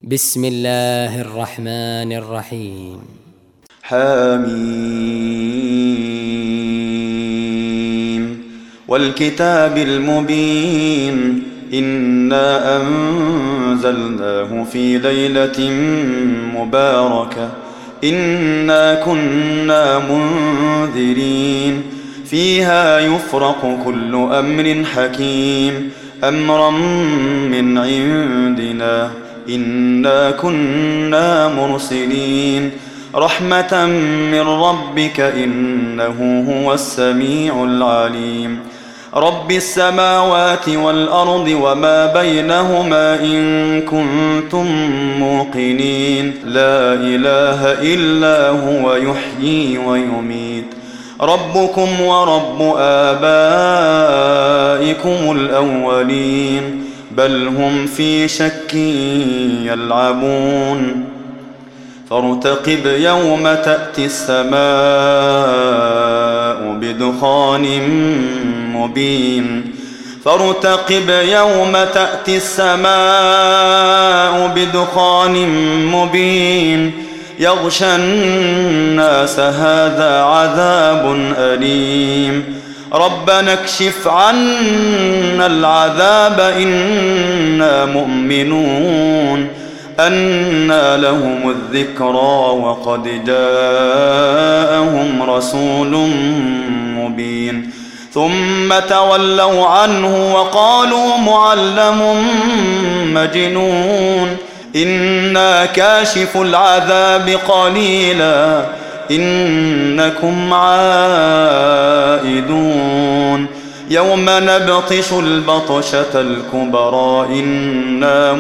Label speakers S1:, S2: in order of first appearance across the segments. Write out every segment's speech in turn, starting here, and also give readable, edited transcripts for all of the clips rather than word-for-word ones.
S1: بسم الله الرحمن الرحيم.
S2: حميم والكتاب المبين إنا أنزلناه في ليلة مباركة إنا كنا منذرين فيها يفرق كل أمر حكيم أمرا من عندنا إنا كنا مرسلين رحمة من ربك إنه هو السميع العليم رب السماوات والأرض وما بينهما إن كنتم موقنين لا إله إلا هو يحيي ويميت ربكم ورب آبائكم الأولين بل هم في شك يلعبون فارتقب يوم تأتي السماء بدخان مبين فارتقب يوم تأتي السماء بدخان مبين يغشى الناس هذا عذاب أليم ربنا اكشف عنا العذاب إنا مؤمنون أنى لهم الذكرى وقد جاءهم رسول مبين ثم تولوا عنه وقالوا معلم مجنون إنا كاشف العذاب قليلا إنكم عائدون يوم نبطش البطشة الكبرى إنا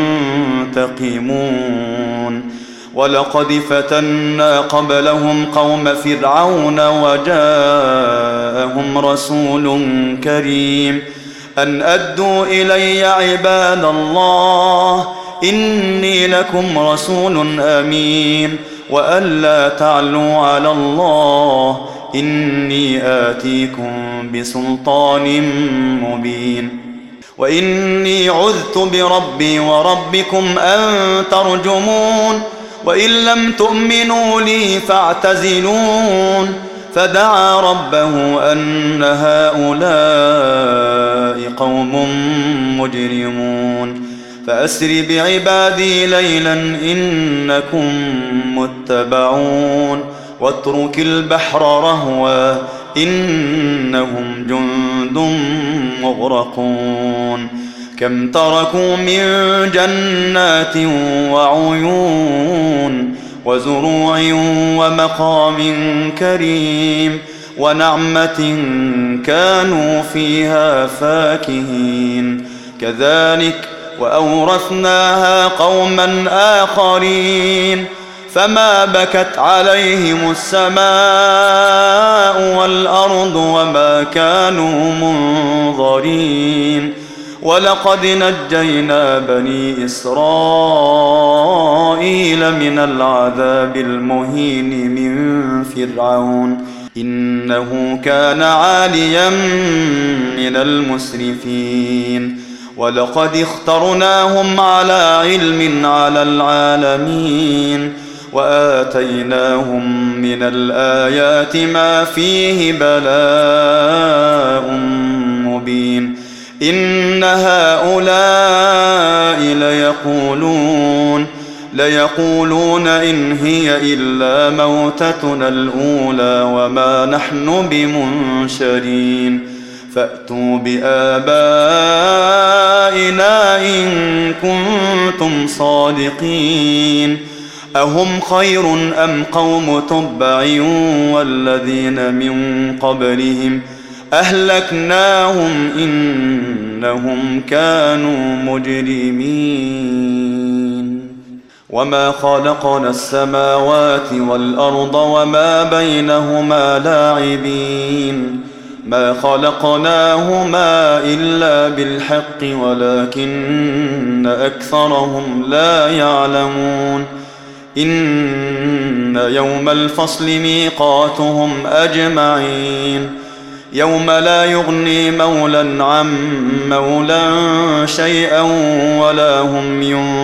S2: منتقمون ولقد فتنا قبلهم قوم فرعون وجاءهم رسول كريم أن أدوا إلي عباد الله إني لكم رسول أمين وأن لا تعلوا على الله إني آتيكم بسلطان مبين وإني عذت بربي وربكم أن ترجمون وإن لم تؤمنوا لي فاعتزلون فدعا ربه أن هؤلاء قوم مجرمون فأسر بعبادي ليلا إنكم متبعون واترك البحر رهوا إنهم جند مغرقون كم تركوا من جنات وعيون وزروع ومقام كريم ونعمة كانوا فيها فاكهين كذلك وأورثناها قوما آخرين فما بكت عليهم السماء والأرض وما كانوا منظرين ولقد نجينا بني إسرائيل من العذاب المهين من فرعون إنه كان عاليا من المسرفين ولقد اخترناهم على علم على العالمين وآتيناهم من الآيات ما فيه بلاء مبين إن هؤلاء ليقولون إن هي إلا موتتنا الأولى وما نحن بمنشرين فأتوا بآبائنا إن كنتم صادقين أهم خير أم قوم تبع والذين من قبلهم أهلكناهم إنهم كانوا مجرمين وما خلقنا السماوات والأرض وما بينهما لاعبين ما خلقناهما إلا بالحق ولكن أكثرهم لا يعلمون إن يوم الفصل ميقاتهم أجمعين يوم لا يغني مولى عن مولى شيئا ولا هم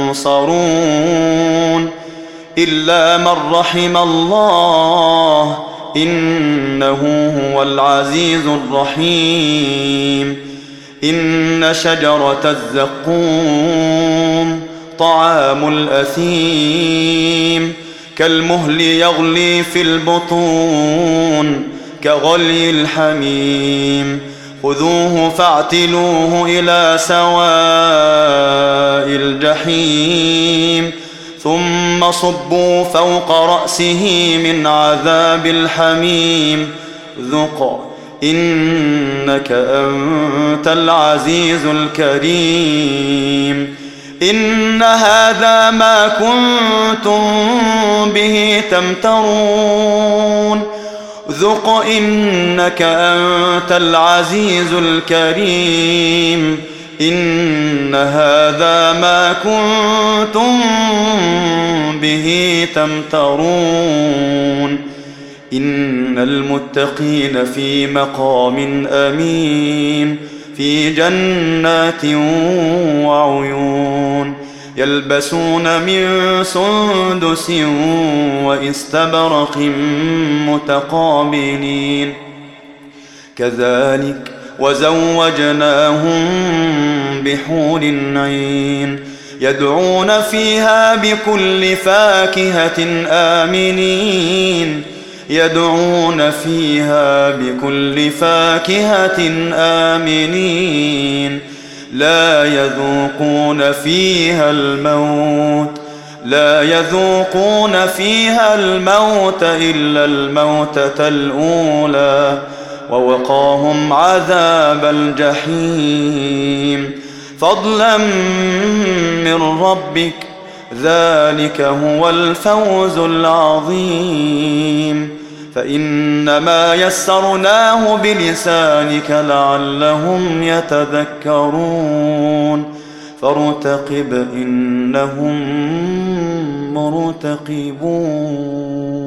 S2: ينصرون إلا من رحم الله إنه هو العزيز الرحيم. إن شجرة الزقوم طعام الأثيم كالمهل يغلي في البطون كغلي الحميم خذوه فاعتلوه إلى سواء الجحيم ثم صبوا فوق رأسه من عذاب الحميم ذق إنك أنت العزيز الكريم. إن هذا ما كنتم به تمترون ذق إنك أنت العزيز الكريم. إن هذا ما كنتم به تمترون. إن المتقين في مقام أمين في جنات وعيون يلبسون من سندس واستبرق متقابلين كذلك وزوجناهم بحور عين يدعون فيها بكل فاكهة آمنين يدعون فيها بكل فاكهة آمنين لا يذوقون فيها الموت إلا الموتة الأولى ووقاهم عذاب الجحيم فضلا من ربك ذلك هو الفوز العظيم. فإنما يسرناه بلسانك لعلهم يتذكرون فارتقب إنهم مرتقبون.